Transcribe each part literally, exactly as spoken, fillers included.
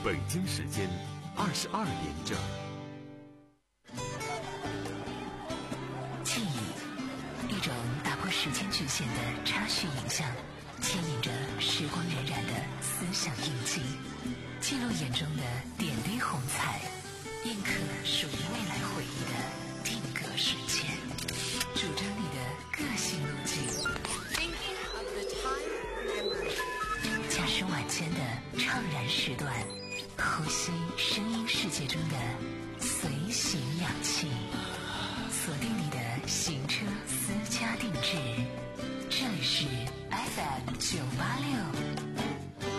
北京时间二十二点整。 记忆，一种打破时间局限的插叙影像，牵引着时光荏苒的思想印记，记录眼中的点滴红彩，印刻属于未来回忆的定格时间，主张你的个性路径。驾驶晚间的怅然时段，呼吸声音世界中的随行氧气，锁定你的行车私家定制。这里是 F M 九八六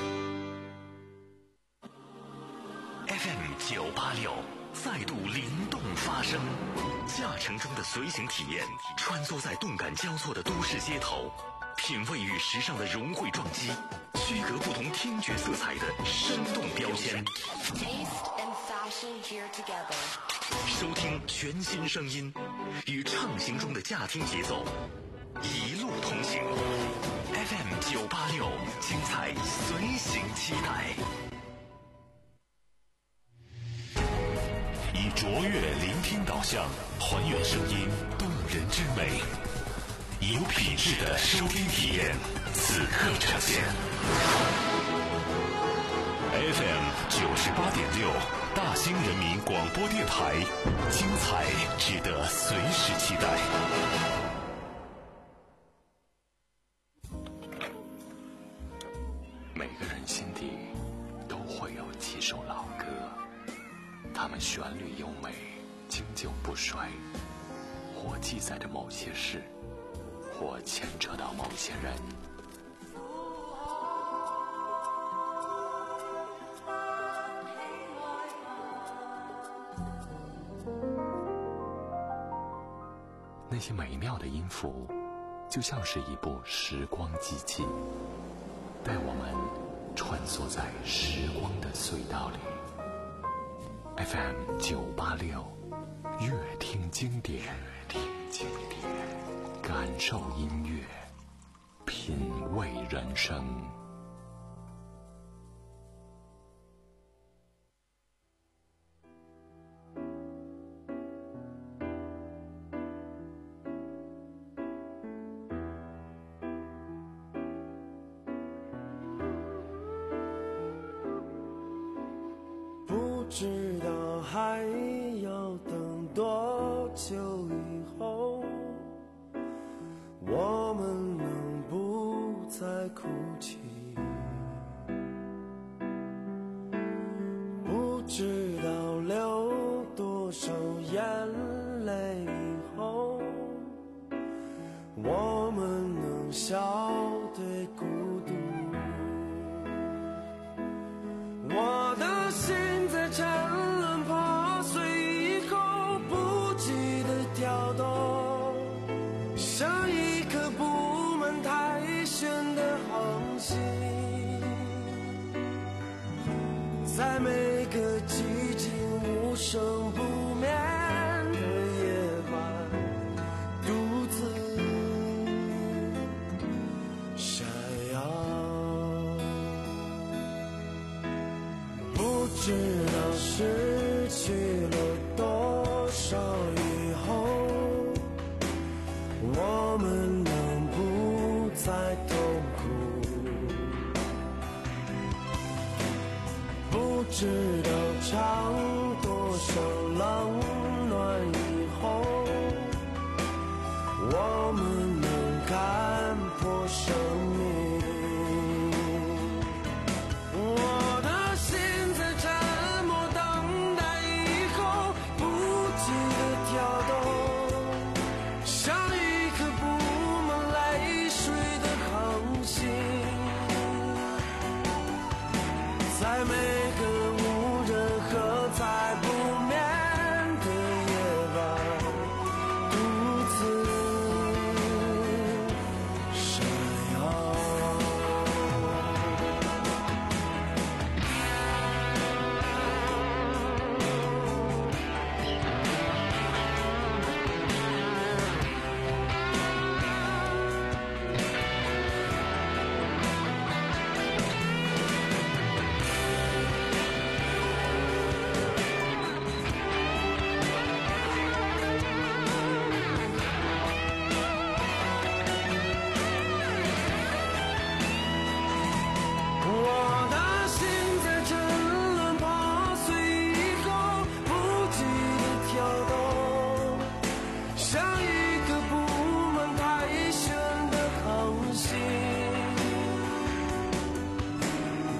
F M 九八六再度灵动发声，驾乘中的随行体验，穿梭在动感交错的都市街头，品味与时尚的融汇撞击，区隔不同听觉色彩的生动标签， Taste and fashion here together， 收听全新声音，与畅行中的驾听节奏一路同行。 F M 九八六，精彩随行期待。以卓越聆听导向，还原声音动人之美，以有品质的收听体验，此刻呈现。F M 九十八点六，大兴人民广播电台，精彩值得随时期待。 每个人心底都会有几首老歌，它们旋律优美，经久不衰，或记载着某些事，或牵扯到某些人。那些美妙的音符，就像是一部时光机器，带我们穿梭在时光的隧道里。F M 九八六，乐听经典，听经典，感受音乐，品味人生。 不知道还要等多久以后，我们能不再哭泣？不知道流多少眼泪以后，我们能笑对孤独。我的心在沉沦破碎以后不记得跳动，像一颗布满苔藓的恒星，在每个寂静无声不眠的夜晚，独自闪耀。不知道失去了多少以后，我们能不再痛苦？不知道尝多少冷暖以后，我们能看破生命。我的心在沉默等待以后不记得跳动，像一颗布满泪水的恒星，在每个无人喝彩不眠的夜晚，独自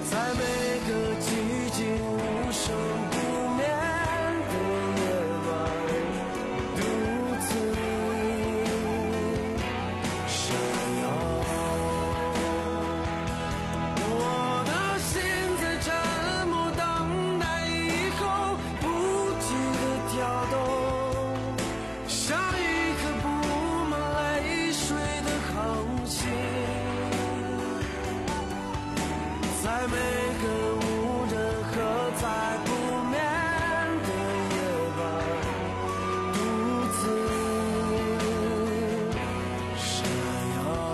在每个寂静无声不眠的夜晚，独自闪耀。我的心在沉默等待以后不羁的跳动，像一颗布满泪水的航行，在每个无人和在不眠的夜晚，独自闪耀。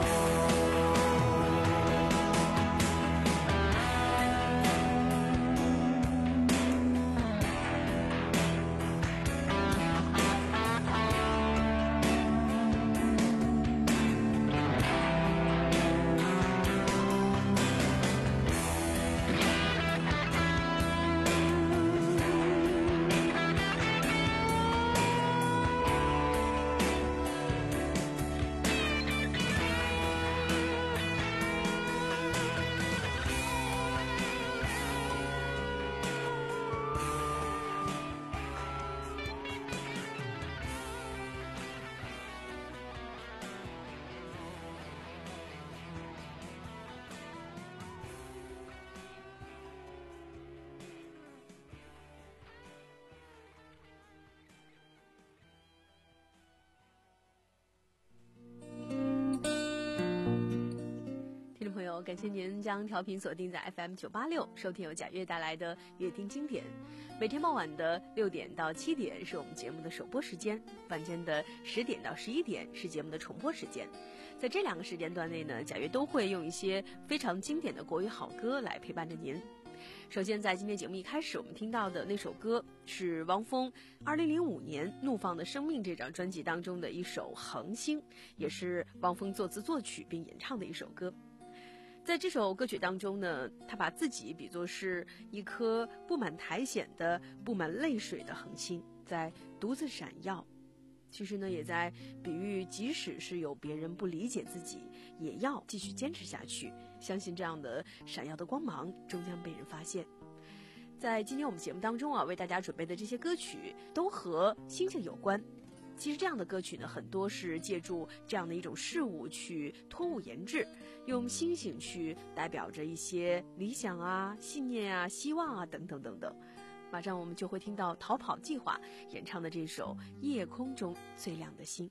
感谢您将调频锁定在 F M 九八六，收听由贾悦带来的乐听经典。每天傍晚的六点到七点是我们节目的首播时间，晚间的十点到十一点是节目的重播时间。在这两个时间段内呢，贾悦都会用一些非常经典的国语好歌来陪伴着您。首先在今天节目一开始我们听到的那首歌是汪峰二零零五年《怒放的生命》这张专辑当中的一首《恒星》，也是汪峰作词作曲并演唱的一首歌。在这首歌曲当中呢，他把自己比作是一颗布满苔藓的布满泪水的恒星，在独自闪耀。其实呢，也在比喻即使是有别人不理解自己，也要继续坚持下去，相信这样的闪耀的光芒终将被人发现。在今天我们节目当中啊，为大家准备的这些歌曲都和星星有关。其实这样的歌曲呢，很多是借助这样的一种事物去托物言志，用星星去代表着一些理想啊、信念啊、希望啊等等等等。马上我们就会听到逃跑计划演唱的这首《夜空中最亮的星》。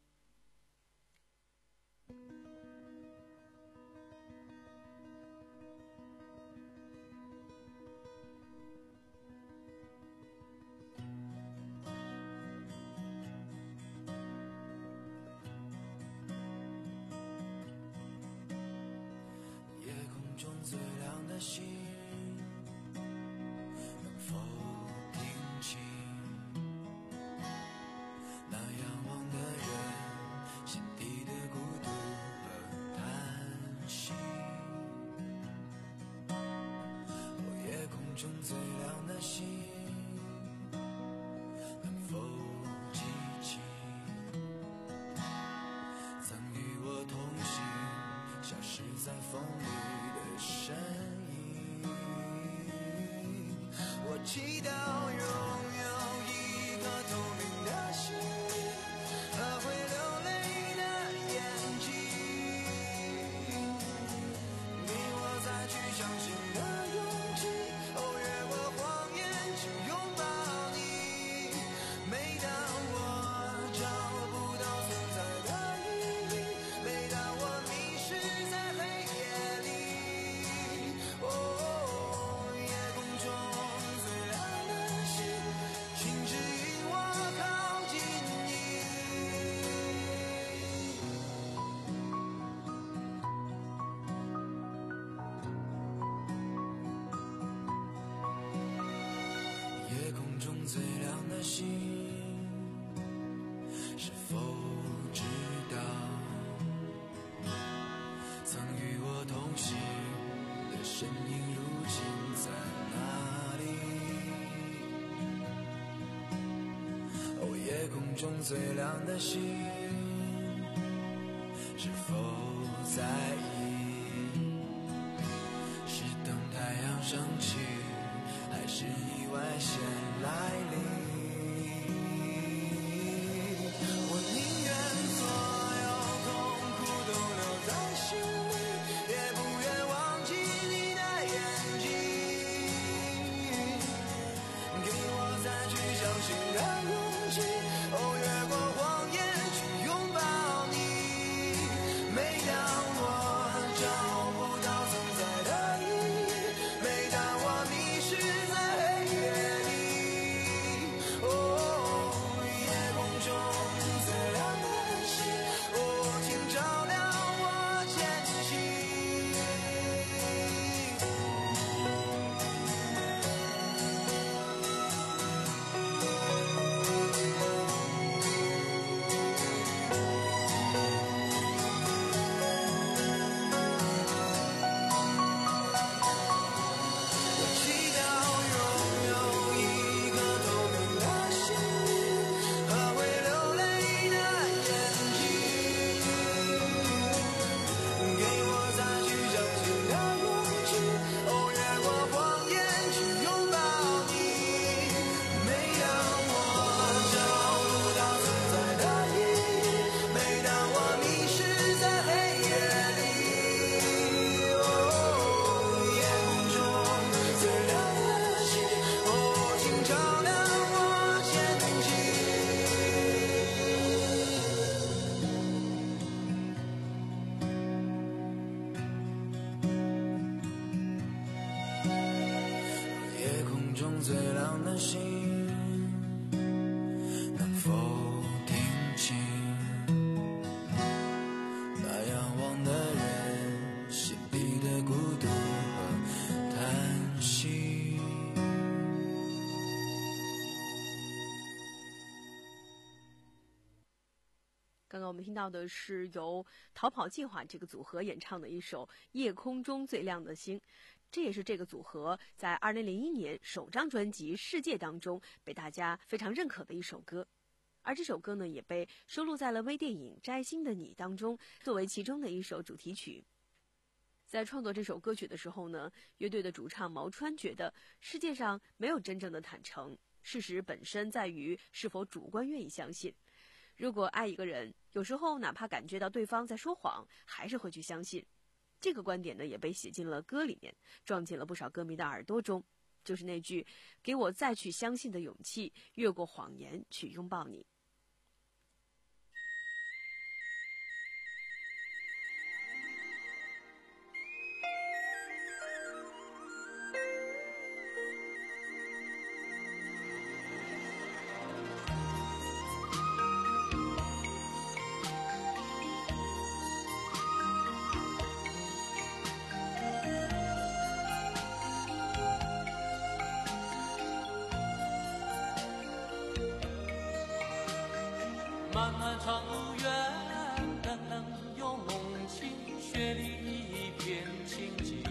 最亮的星，能否听清那仰望的人心底的孤独和叹息？哦，夜空中最亮的星，能否记起曾与我同行，消失在风里身影？我祈祷拥有一颗透明的心和会流泪的眼睛，你我再去相信的勇气，哦，越过谎言去拥抱你。每当我找不到存在的意义，每当我迷失在黑夜里，哦，夜空中最亮的星，请指引我靠近你。夜空中最亮的星，是否知道曾与我同行的身影如今在哪里？哦，夜空中最亮的星，是否在意？是等太阳生气，还是意外先来临。我宁愿所有痛苦都留在心里，也不愿忘记你的眼睛，给我再去相信的勇气，哦，越过谎言去拥抱你。每当我找不到存在的意义，每当我迷失在黑夜里，哦，夜空中最亮的星，哦，请照亮我前行。夜空中最亮的星，能否听清那仰望的人心底的孤独和叹息？ 刚刚我们听到的是由逃跑计划这个组合演唱的一首《夜空中最亮的星》，这也是这个组合在二零零一年首张专辑《世界》当中被大家非常认可的一首歌。而这首歌呢，也被收录在了微电影《摘星的你》当中，作为其中的一首主题曲。在创作这首歌曲的时候呢，乐队的主唱毛川觉得世界上没有真正的坦诚，事实本身在于是否主观愿意相信。如果爱一个人，有时候哪怕感觉到对方在说谎，还是会去相信。这个观点呢，也被写进了歌里面，撞进了不少歌迷的耳朵中。就是那句“给我再去相信的勇气，越过谎言去拥抱你”。 漫漫长路远，人人有梦境，雪里一片情景。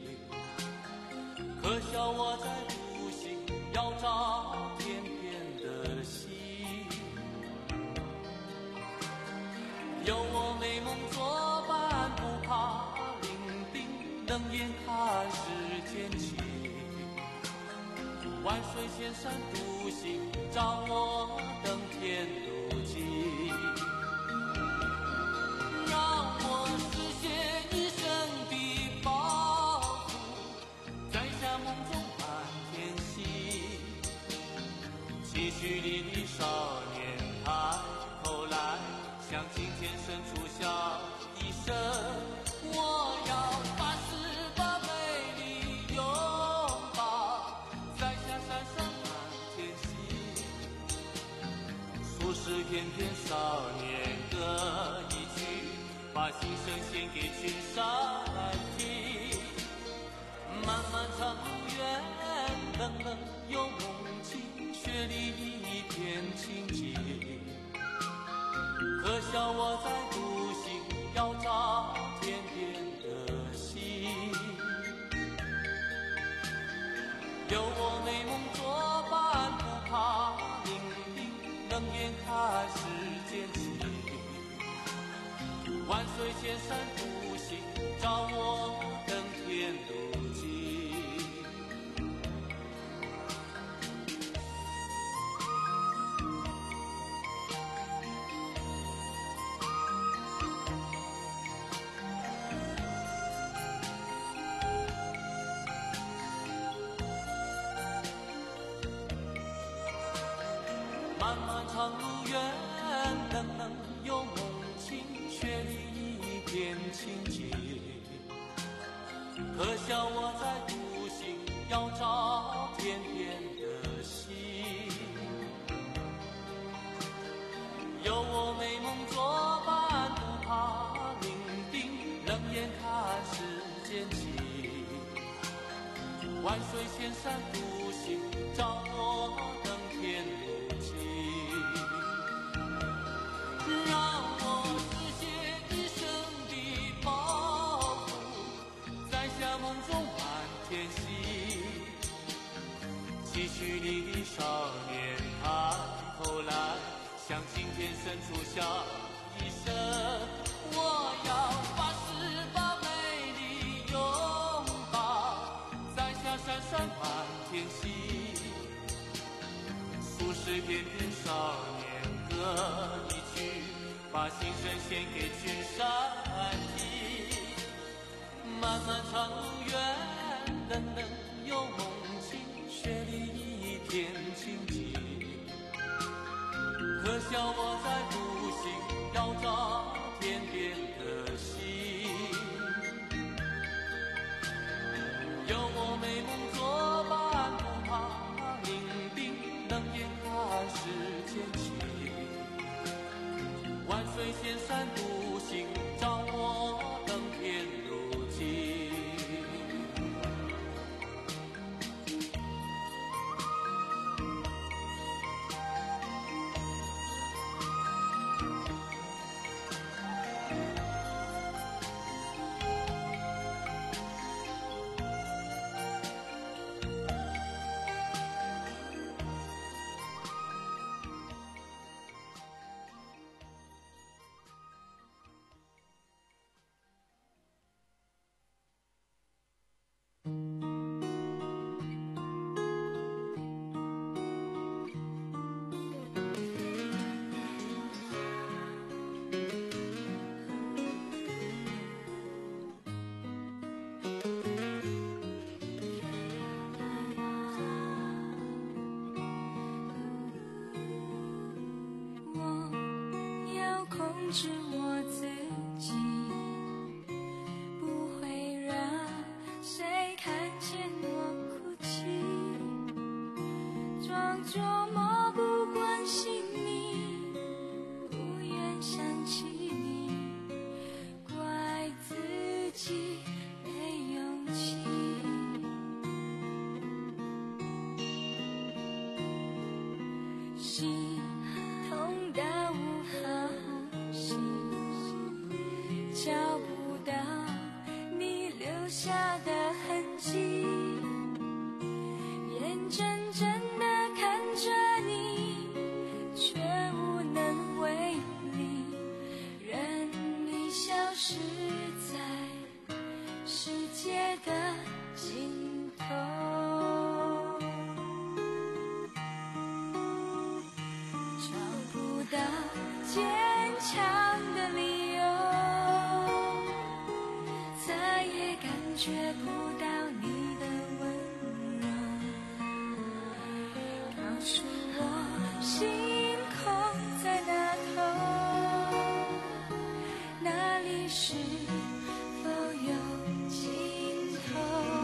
可笑我在独行，要找天边的星。有我美梦作伴，不怕伶仃，冷眼看世间情。万水千山独行，找我登天路径。让我实现一生的抱负，摘下梦中满天星。期许里的少年抬头来，向青天深处笑一声。我要把十八美丽拥抱，摘下山上满天星。数十片片少年歌一曲，把心声献给群山听。漫漫长路远，冷冷有梦境，雪里一片情景。可笑我在独行，要找天边的星。有我美梦作伴，不怕伶仃，冷眼看世间情。万水千山独行，找我登天路径。 长路远，能能有梦境，却离一片情结。可笑我在独行，要找天边的星。有我美梦作伴，不怕伶仃，冷眼看世间情。万水千山独行，照我登天路径。让我实现一生的抱负，摘下梦中满天星。期许你的少年抬头来，向晴天伸出笑一声。我要发誓把美丽拥抱，摘下闪闪满天星。数十片片少年歌一曲，把心声献给群山地。漫漫长路远，人人有梦境，雪里一片情景。可笑我在独行，要找天边的星。有我美梦作伴，不怕伶仃，冷眼看世间情。万水千山独行，照我登天路径。 控制我自己，不会让谁看见我哭泣，装作漠不关心你，不愿想起你，怪自己没勇气。心痛到无法呼吸，找不到你留下的痕迹，眼睁睁地看着你，却无能为力，任你消失在世界的尽头。找不到坚强的理由，再也感觉不到你的温柔，告诉我星空在那头，那里是否有尽头。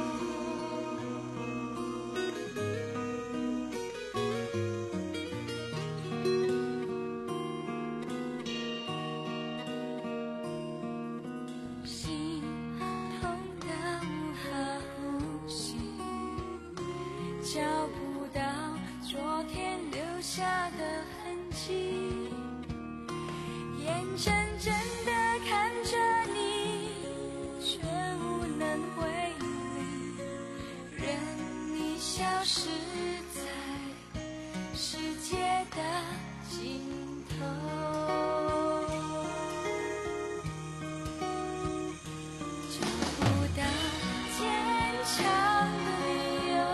心痛到无法呼吸，找不到昨天留下的痕迹，眼睁睁地看着你，却无能为力，任你消失在世界的尽头。找不到坚强的理由，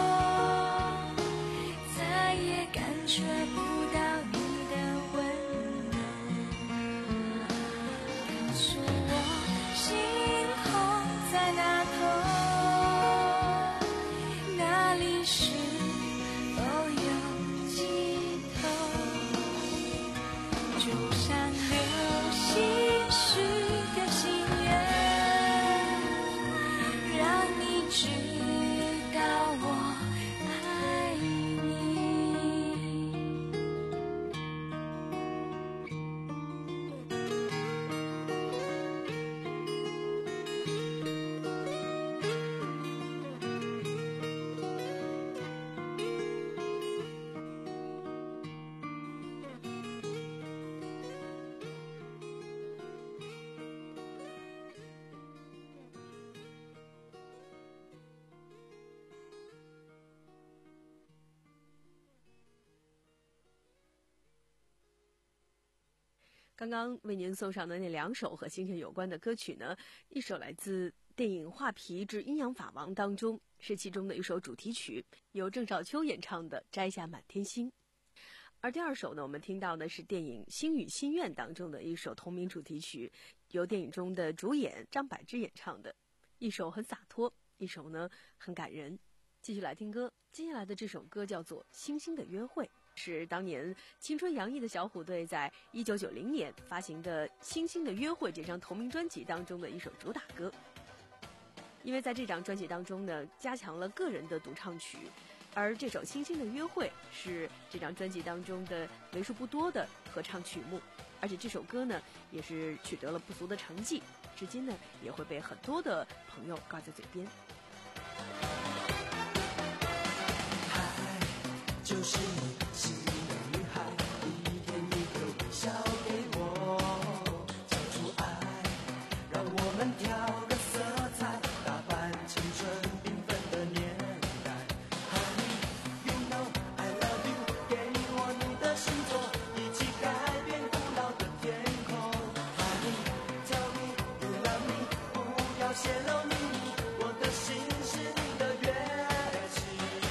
再也感觉不到你的温柔，告诉我星空在那头，那里是刚刚为您送上的那两首和星星有关的歌曲呢，一首来自电影《画皮之阴阳法王》当中，是其中的一首主题曲，由郑少秋演唱的《摘下满天星》。而第二首呢，我们听到的是电影《星语心愿》当中的一首同名主题曲，由电影中的主演张柏芝演唱的，一首很洒脱，一首呢很感人。继续来听歌，接下来的这首歌叫做《星星的约会》，是当年青春洋溢的小虎队在一九九零年发行的《星星的约会》这张同名专辑当中的一首主打歌。因为在这张专辑当中呢，加强了个人的独唱曲，而这首《星星的约会》是这张专辑当中的为数不多的合唱曲目，而且这首歌呢也是取得了不俗的成绩，至今呢也会被很多的朋友挂在嘴边。 就是你心里的女孩，一天一个微笑给我，交出爱，让我们挑个色彩，打扮青春缤纷的年代。Honey, you know I love you， 给我你的星座，一起改变古老的天空。Honey, tell me you love me， 不要泄露秘密，我的心是你的乐器。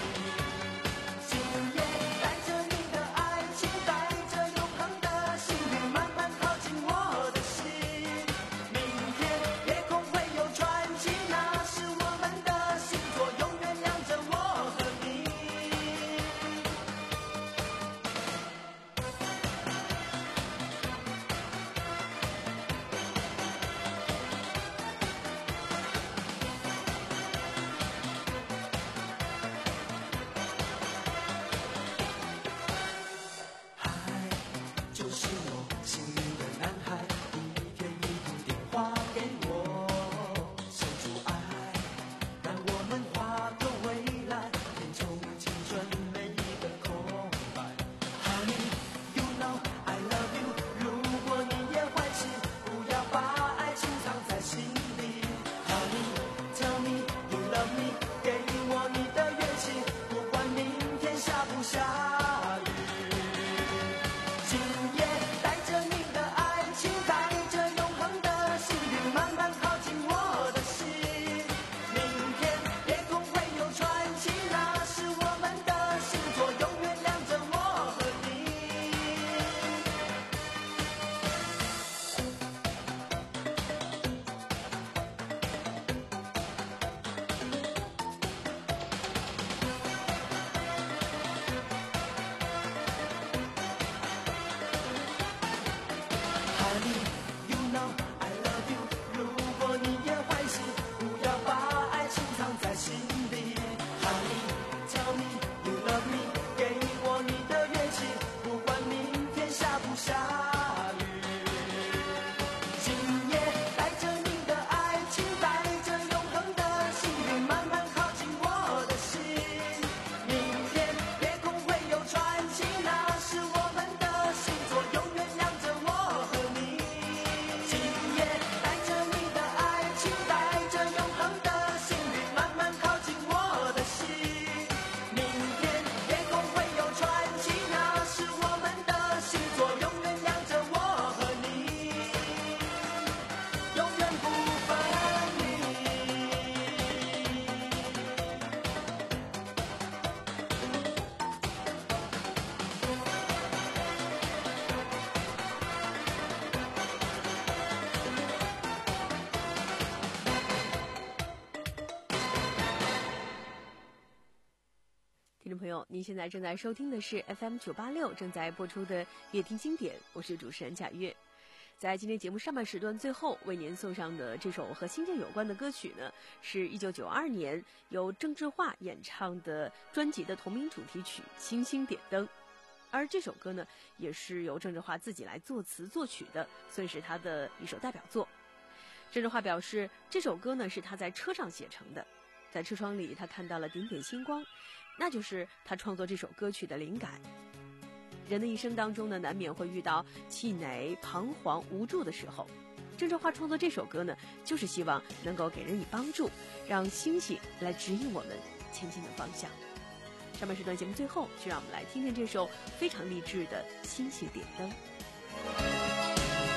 听众朋友，您现在正在收听的是 F M 九八六正在播出的乐听经典，我是主持人贾月。在今天节目上半时段最后为您送上的这首和星星有关的歌曲呢，是一九九二年由郑智化演唱的专辑的同名主题曲《星星点灯》，而这首歌呢也是由郑智化自己来作词作曲的，算是他的一首代表作。郑智化表示，这首歌呢是他在车上写成的，在车窗里他看到了点点星光，那就是他创作这首歌曲的灵感。人的一生当中呢，难免会遇到气馁、彷徨、无助的时候。郑智化创作这首歌呢，就是希望能够给人以帮助，让星星来指引我们前进的方向。上半时段节目最后，就让我们来听听这首非常励志的《星星点灯》。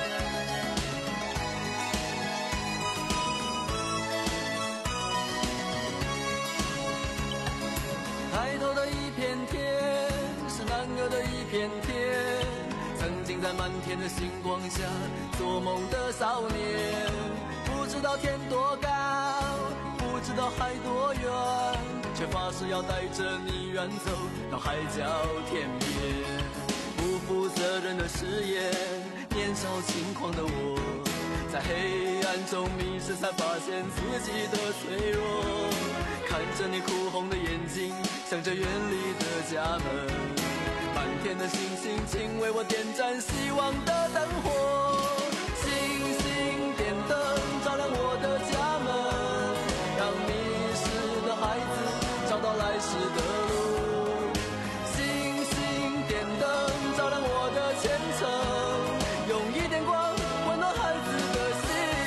片天，曾经在满天的星光下做梦的少年，不知道天多高，不知道海多远，却发誓要带着你远走到海角天边。不负责任的誓言，年少轻狂的我，在黑暗中迷失，才发现自己的脆弱。看着你哭红的眼睛，想着远离的家门，满天的星星，请为我点燃希望的灯火。星星点灯，照亮我的家门，让迷失的孩子找到来时的路。星星点灯，照亮我的前程，用一点光温暖孩子的心。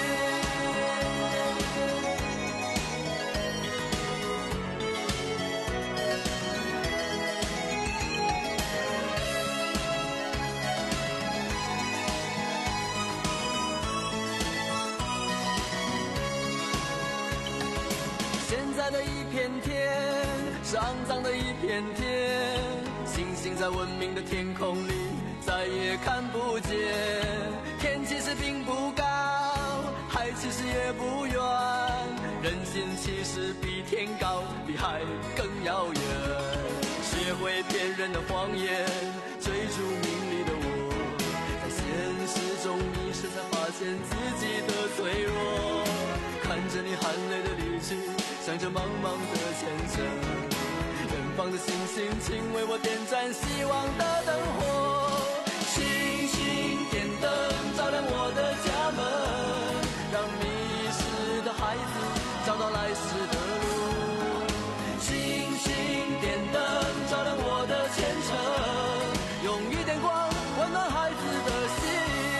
现在的一片天是肮脏的一片天，星星在文明的天空里再也看不见。天其实并不高，海其实也不远，人心其实比天高，比海更遥远。学会骗人的谎言，追逐名利的我，在现实中迷失，才发现自己的脆弱。看着你含泪的离去，想着茫茫的前程，远方的星星，请为我点燃希望的灯火。星星点灯，照亮我的家门，让迷失的孩子找到来时的路。星星点灯，照亮我的前程，用一点光温暖孩子的心。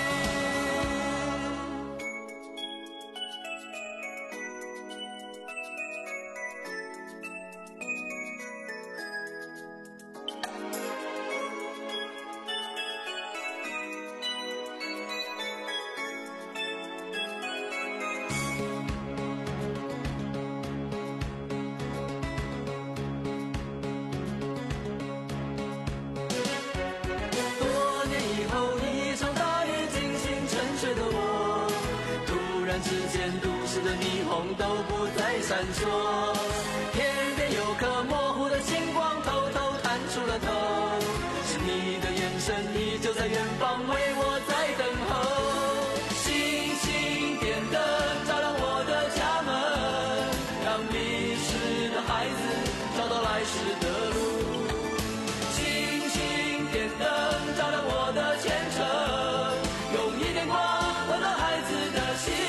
之间都市的霓虹都不再闪烁，天边有颗模糊的星光偷偷探出了头，是你的眼神依旧在远方为我在等候。星星点灯，照亮我的家门，让迷失的孩子找到来时的路。星星点灯，照亮我的前程，用一点光温暖孩子的心。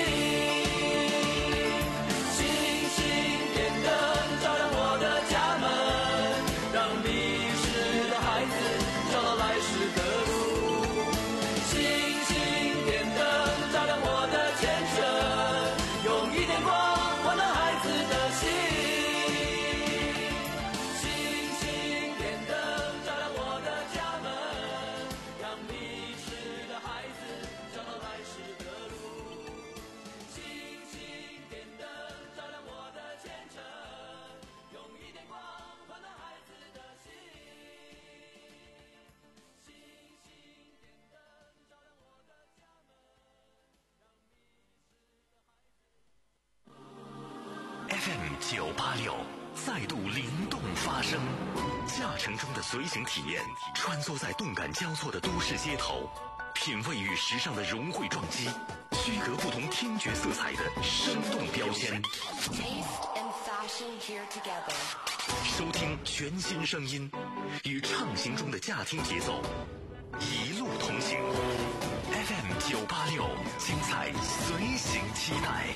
F M 九八六再度灵动发声，驾乘中的随行体验，穿梭在动感交错的都市街头，品味与时尚的融汇撞击，区隔不同听觉色彩的生动标签。 Taste and fashion here together. 收听全新声音，与畅行中的驾听节奏，一路同行。F M 九八六，精彩随行期待。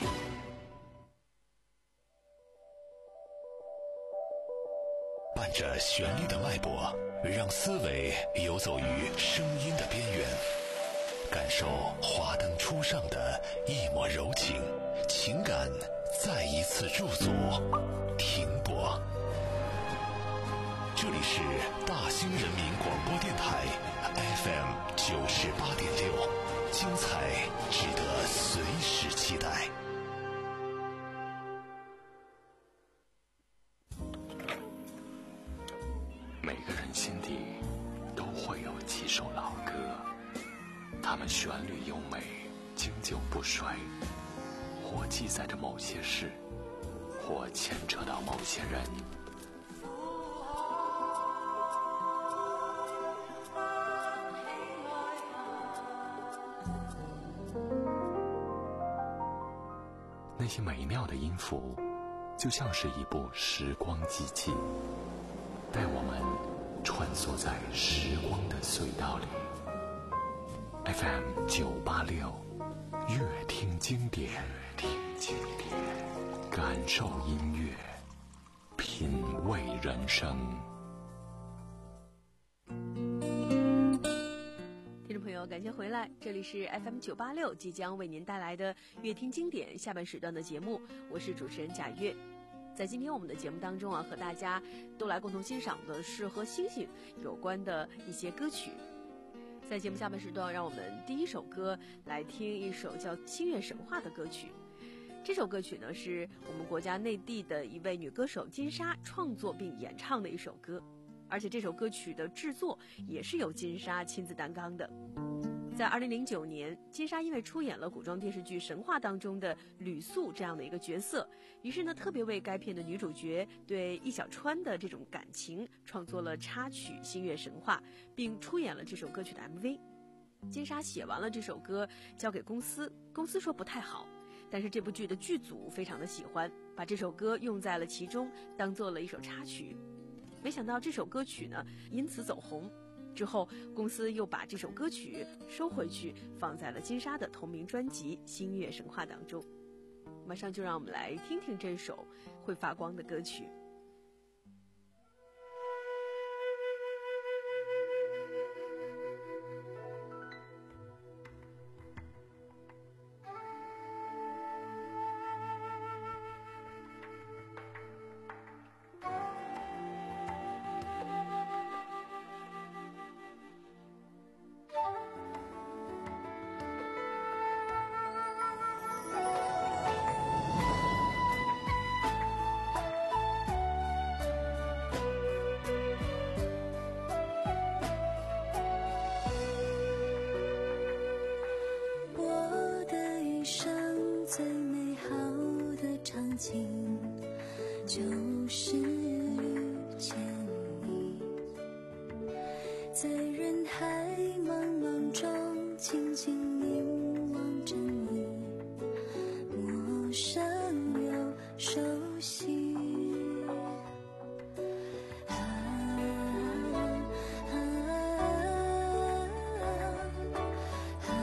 伴着旋律的脉搏，让思维游走于声音的边缘，感受华灯初上的一抹柔情，情感再一次驻足停泊。这里是大兴人民广播电台 F M 九十八点六，精彩值得随时期待。 每个人心底都会有几首老歌，它们旋律优美，经久不衰，或记载着某些事，或牵扯到某些人。那些美妙的音符，就像是一部时光机器，带我们穿梭在时光的隧道里。F M 九八六，乐听经典，乐听经典，感受音乐，品味人生。 听众朋友，感谢回来，这里是 F M 九八六，即将为您带来的乐听经典下半时段的节目，我是主持人贾月。在今天我们的节目当中啊，和大家都来共同欣赏的是和星星有关的一些歌曲。在节目下半时段，让我们第一首歌来听一首叫《星月神话》的歌曲。这首歌曲呢，是我们国家内地的一位女歌手金莎创作并演唱的一首歌，而且这首歌曲的制作也是由金莎亲自担纲的。在二零零九年，金莎因为出演了古装电视剧《神话》当中的吕素这样的一个角色，于是呢，特别为该片的女主角对易小川的这种感情创作了插曲《星月神话》，并出演了这首歌曲的 M V。金莎写完了这首歌，交给公司，公司说不太好，但是这部剧的剧组非常的喜欢，把这首歌用在了其中，当做了一首插曲。没想到这首歌曲呢，因此走红。之后，公司又把这首歌曲收回去，放在了金莎的同名专辑《星月神话》当中。马上就让我们来听听这首会发光的歌曲。 就是遇见你，在人海茫茫中静静凝望着你，陌生又熟悉。啊啊啊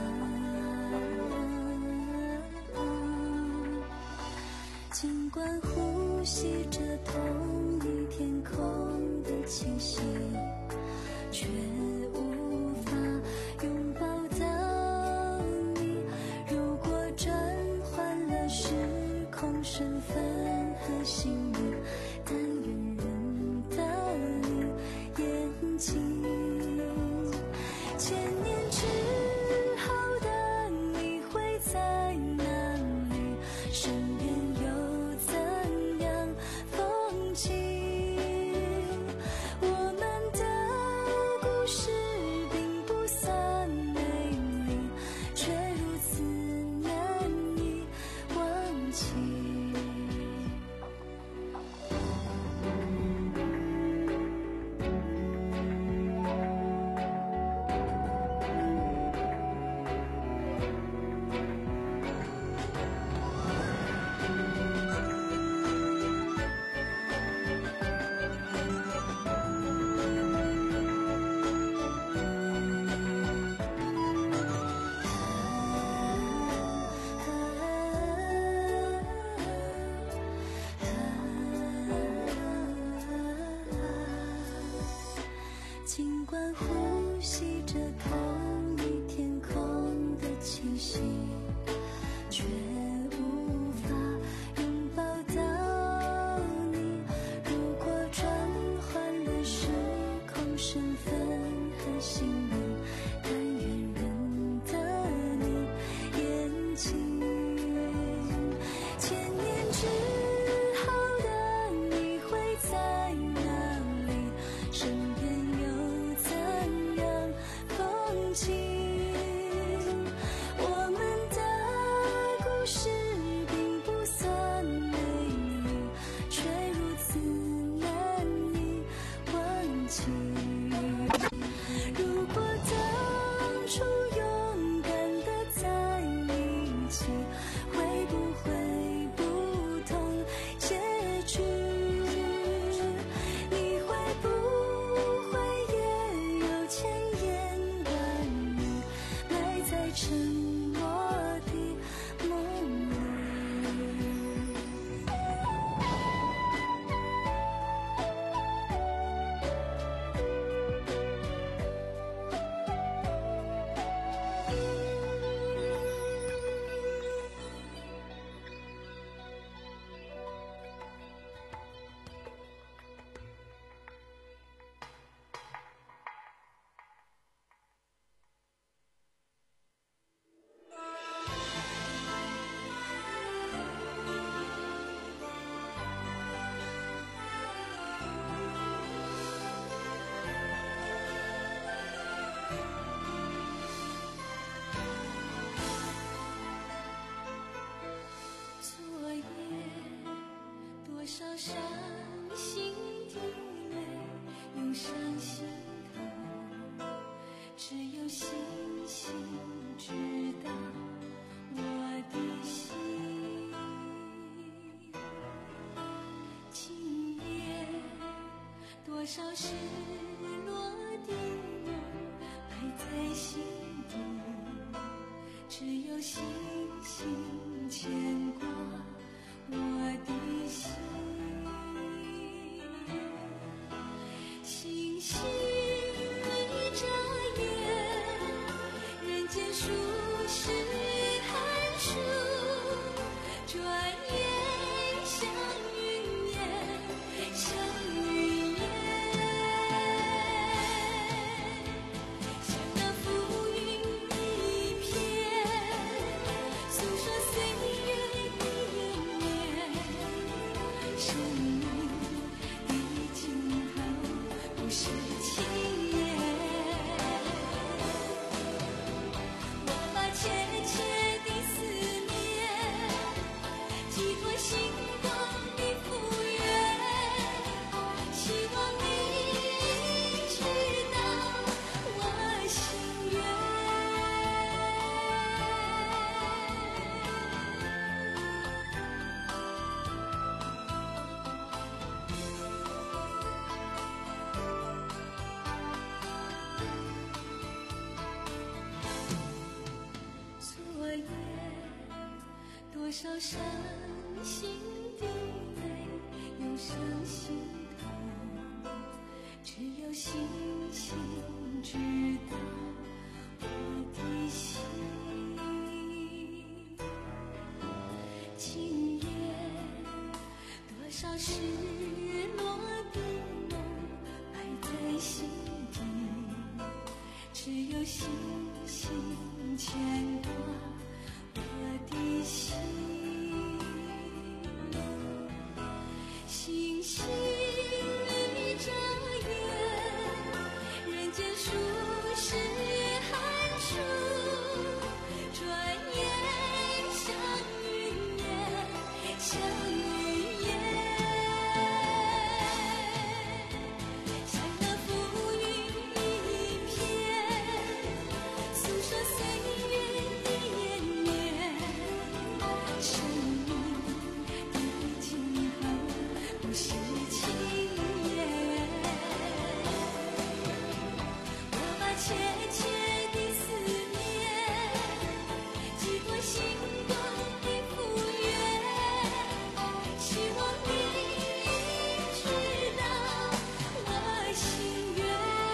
啊！尽管呼吸着同一天空的气息，却无法拥抱到你。如果转换了时空身份和姓名，但愿认到你眼睛。千年之后的你会在哪里？身边又怎样风景？我们的故事并不算美丽，却如此难以忘记。 伤心的泪涌上心头，只有星星知道我的心。今夜多少失落的梦埋在心底，只有星星牵挂我的心。星星一眨眼，人间数十寒暑，转眼像云烟，像云烟。像那浮云一片，诉说岁月的延绵。生命的尽头不是轻言，我把切切的思念寄托星光的复原，希望你知道我心愿。昨夜多少伤心的泪涌上心头，只有星星知道我的心。今夜多少失落的梦埋在心底，只有星星牵挂我的心。星星一眨眼，人间数十寒暑，转眼像云烟，像云烟。像那浮云一片，诉说岁月的延绵。生命的尽头不是轻言，我把切切的思念寄托星光的复原，希望你知道我心愿。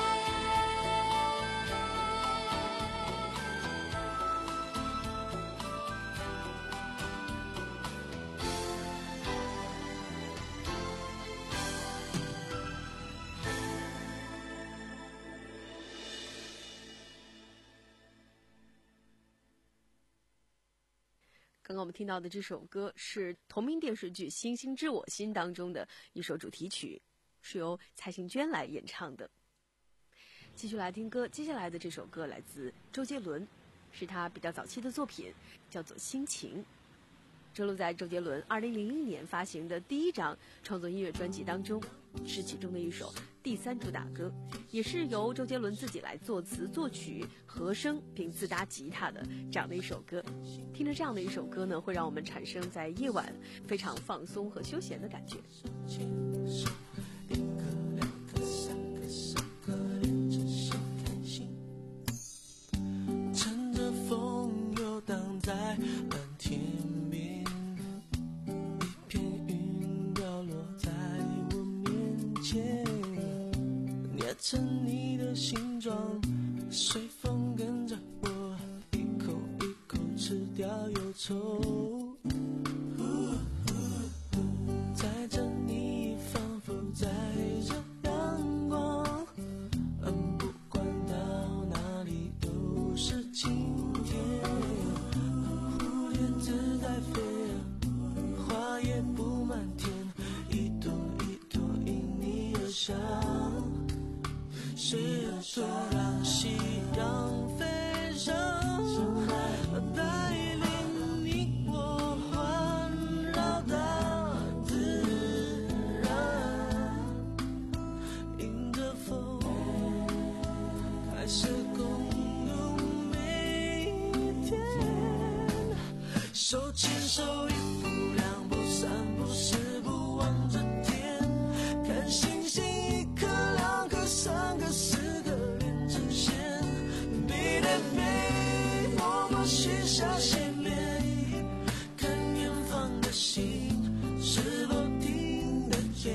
刚刚我们听到的这首歌是同名电视剧《星星知我心》当中的一首主题曲，是由蔡幸娟来演唱的。继续来听歌，接下来的这首歌来自周杰伦，是他比较早期的作品，叫做《心情》，收录在周杰伦二零零一年发行的第一张创作音乐专辑当中，是其中的一首第三主打歌，也是由周杰伦自己来作词作曲和声并自搭吉他的这样的一首歌。听着这样的一首歌呢，会让我们产生在夜晚非常放松和休闲的感觉。 乘着风游荡在蓝天边，一片云掉落在我面前，捏成你的形状，随风跟着我一口一口吃掉忧愁，载着你仿佛载着阳光，嗯，不管到哪里都是晴天，蝴蝶自在飞，花也布满天，一朵一朵因你而香，谁耳朵让夕阳飞上，带领你我环绕大自手牵手一步两步三步四步望着天，看星星一颗两颗三个四个连成线，背对背我们许下心愿，看远方的星是否听得见。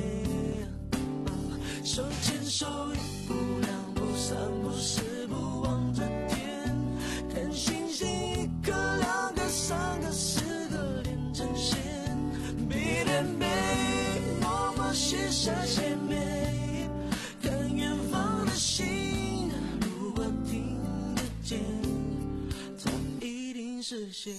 手牵手一步两步三步四步望着天，看星星一颗两颗三个四个连成线，背对背我们许下心愿，看远方的星如果听得见，它一定实现。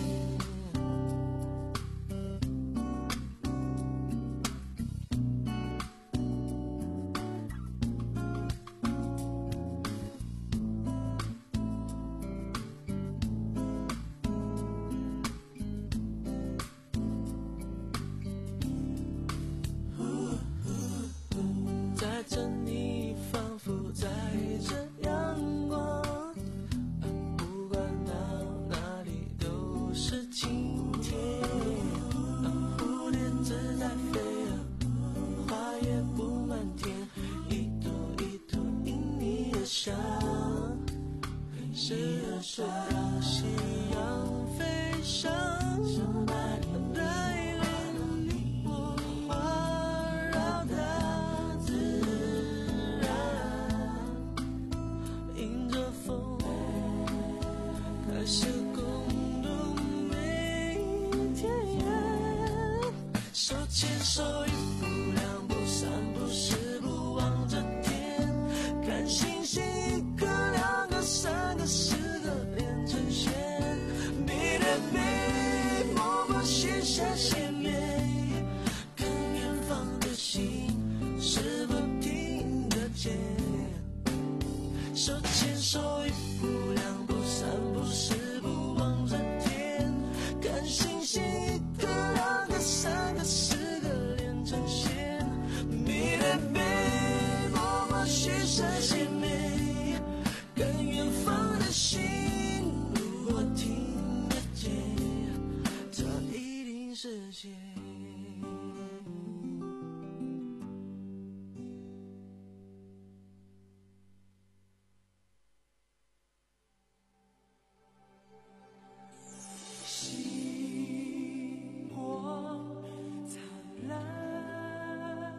在这你仿佛在这阳光，不管到哪里都是晴天。蝴蝶自在飞啊，花也布满天，一朵一朵因你而香。时而说让夕阳飞翔，带领我环绕大自然，迎着风开始共度每一天。手牵手一步两步三步四步望着天，看星星一颗两个三个四个连成线，背对背我们许下心愿，看远方的星是否听得见。手牵手一步两步三步四步望着天，看星星一颗两个三个四个连成线，背对背我们许下心愿，看远方的星如果听得见，它一定实现。星光灿烂，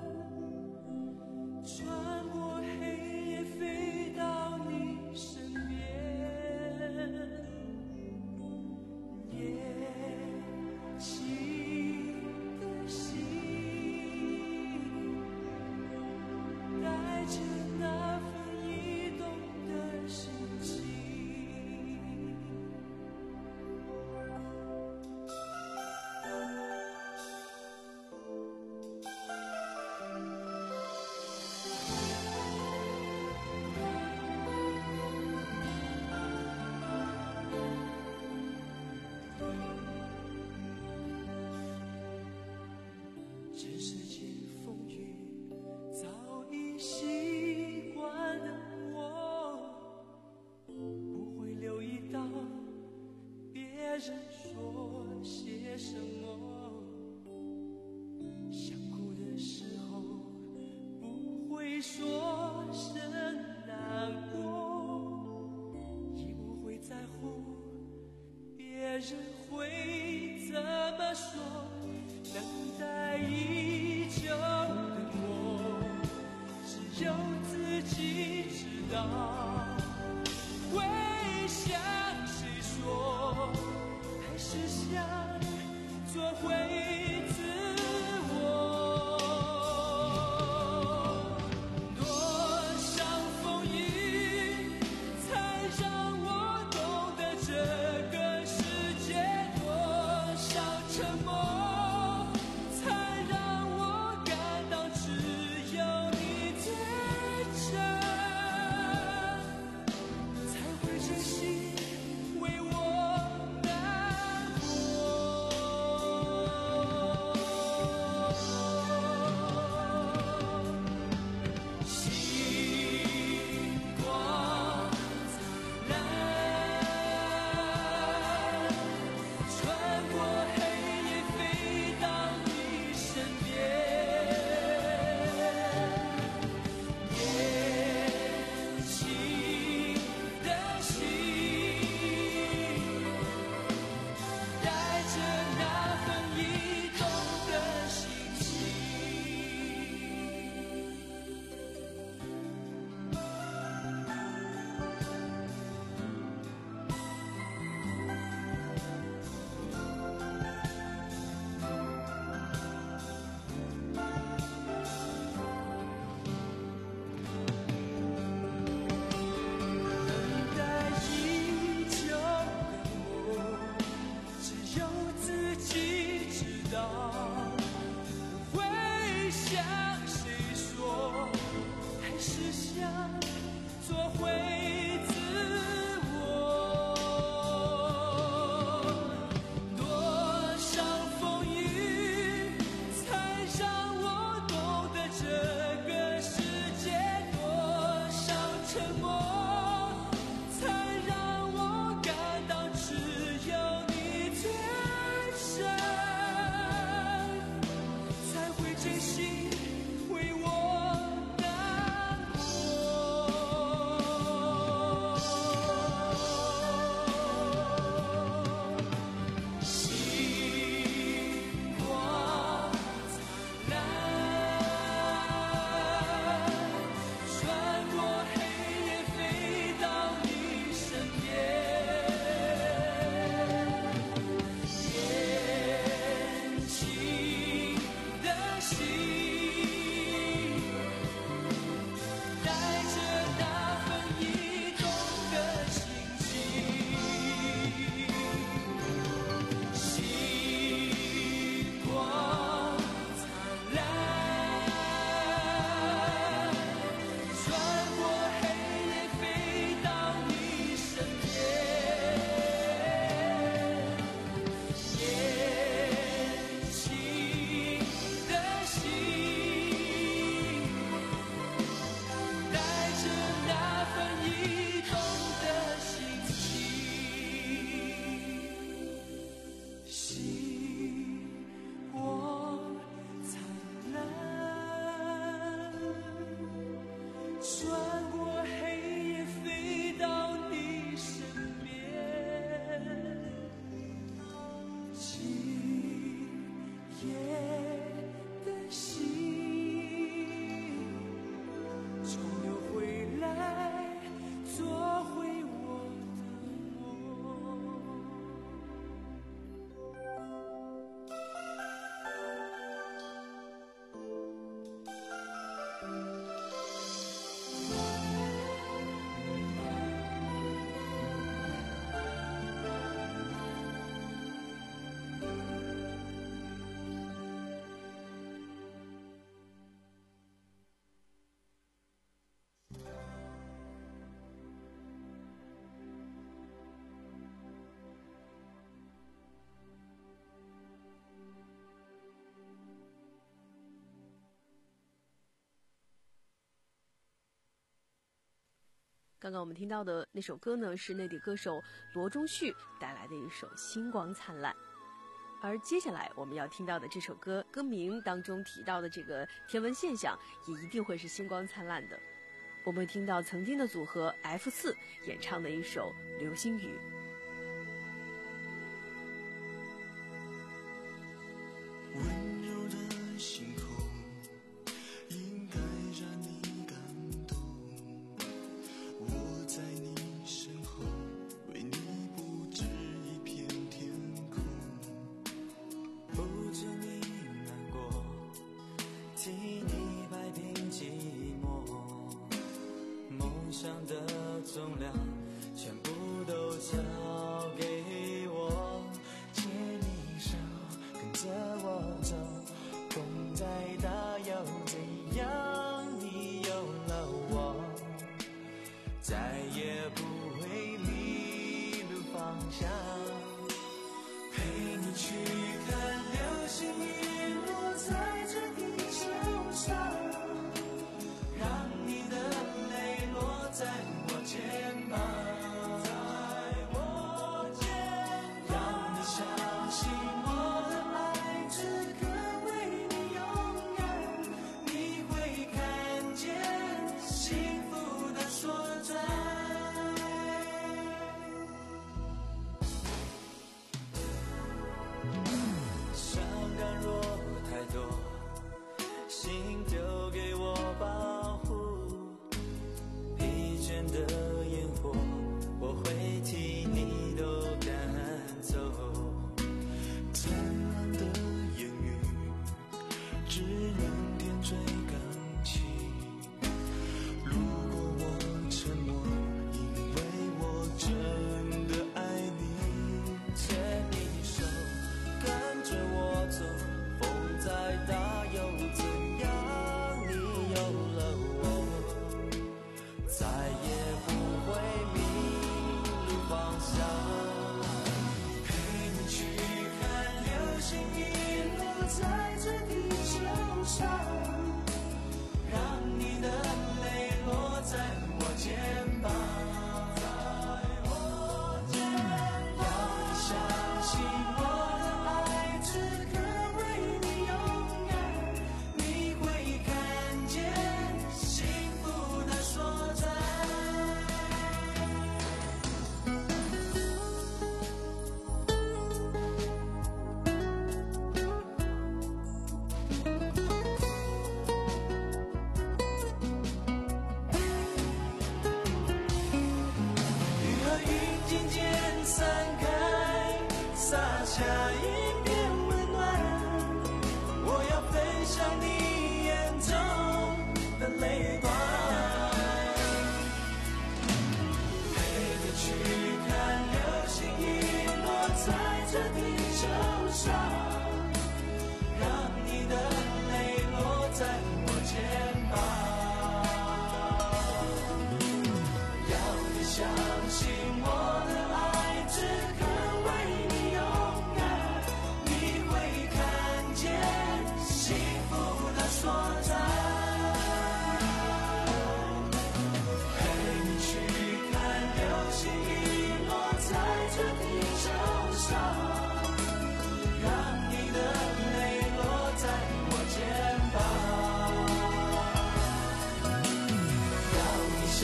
穿过黑夜飞到你身边，年轻的心带着那份移动的心情。这世间风雨早已习惯了我，不会留意到别人说些什么，想哭的时候不会说声难过，也不会在乎别人会怎么说，等待已久的我，只有自己知道，会向谁说，还是想做回自我。多少风雨才让我懂得这个世界，多少沉默只有你最真。 刚刚我们听到的那首歌呢，是内地歌手罗中旭带来的一首《星光灿烂》。而接下来我们要听到的这首歌，歌名当中提到的这个天文现象，也一定会是星光灿烂的。我们会听到曾经的组合 F 四 演唱的一首《流星雨》。 温柔的星空应该让你感动，我在你身后为你布置一片天空，不知你难过，替你摆平寂寞，梦想的重量全部都交给我，牵你手跟着我走，风再大又怎样，你有了我，再也不会迷路方向，陪你去看流星雨落在这地球上，让你的泪落在我肩膀，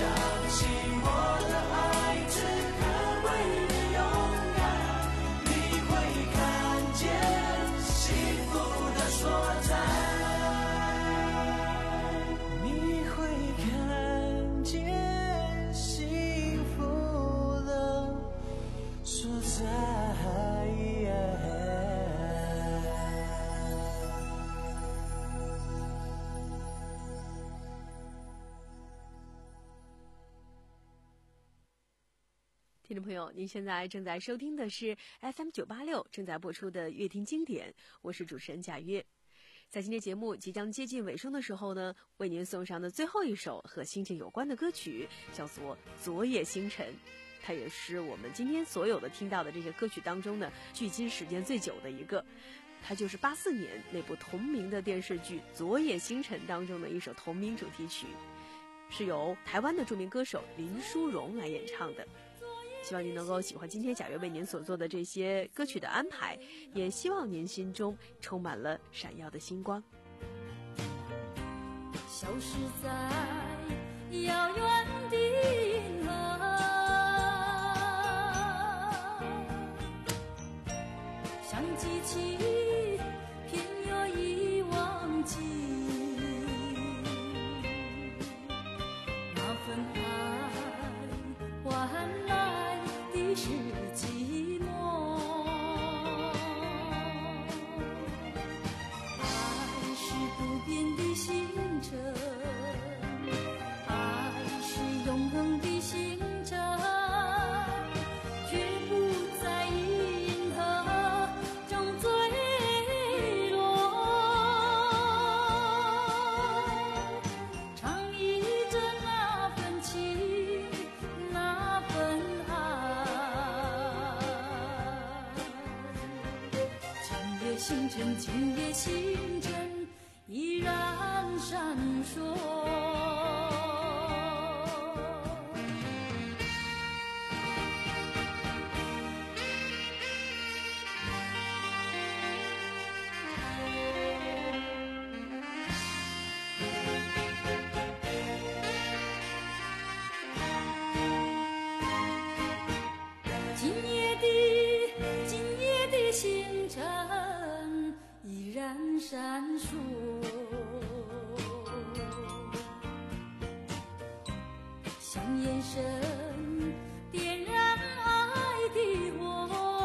相信我的爱此刻为你勇敢，你会看见幸福的所在，你会看见幸福的所在。 听众朋友，您现在正在收听的是 F M 九八六正在播出的乐听经典，我是主持人贾月。在今天节目即将接近尾声的时候呢，为您送上的最后一首和心情有关的歌曲叫做《昨夜星辰》，它也是我们今天所有的听到的这些歌曲当中呢，距今时间最久的一个。它就是八四年那部同名的电视剧《昨夜星辰》当中的一首同名主题曲，是由台湾的著名歌手林淑荣来演唱的。希望您能够喜欢今天贾月为您所做的这些歌曲的安排，也希望您心中充满了闪耀的星光。 消失在遥远的银河，像记起偏又已忘记那份爱换来的是寂寞，爱是不变的星辰，爱是永恒的星辰，绝不在银河中坠落，唱忆着那份情，那份星辰，今夜星辰依然闪烁。今夜的，今夜的星辰依然闪烁，像眼神点燃爱的火，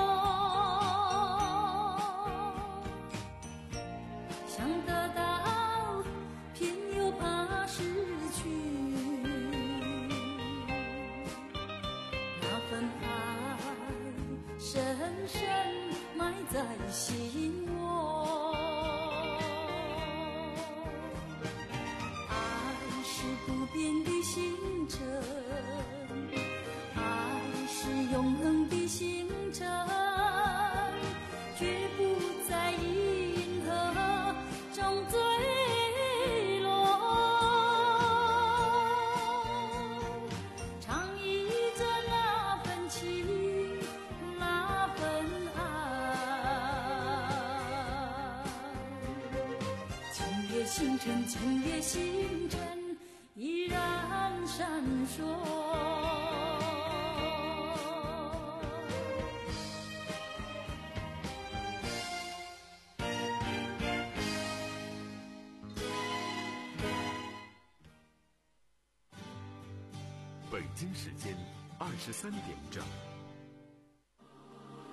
想得到偏又怕失去，那份爱深深埋在心窝，爱是不变的星辰，爱是永恒的星辰，绝不在银河中坠落，唱忆着那份情，那份星辰，今夜星辰依然闪烁。 北京时间二十三点整。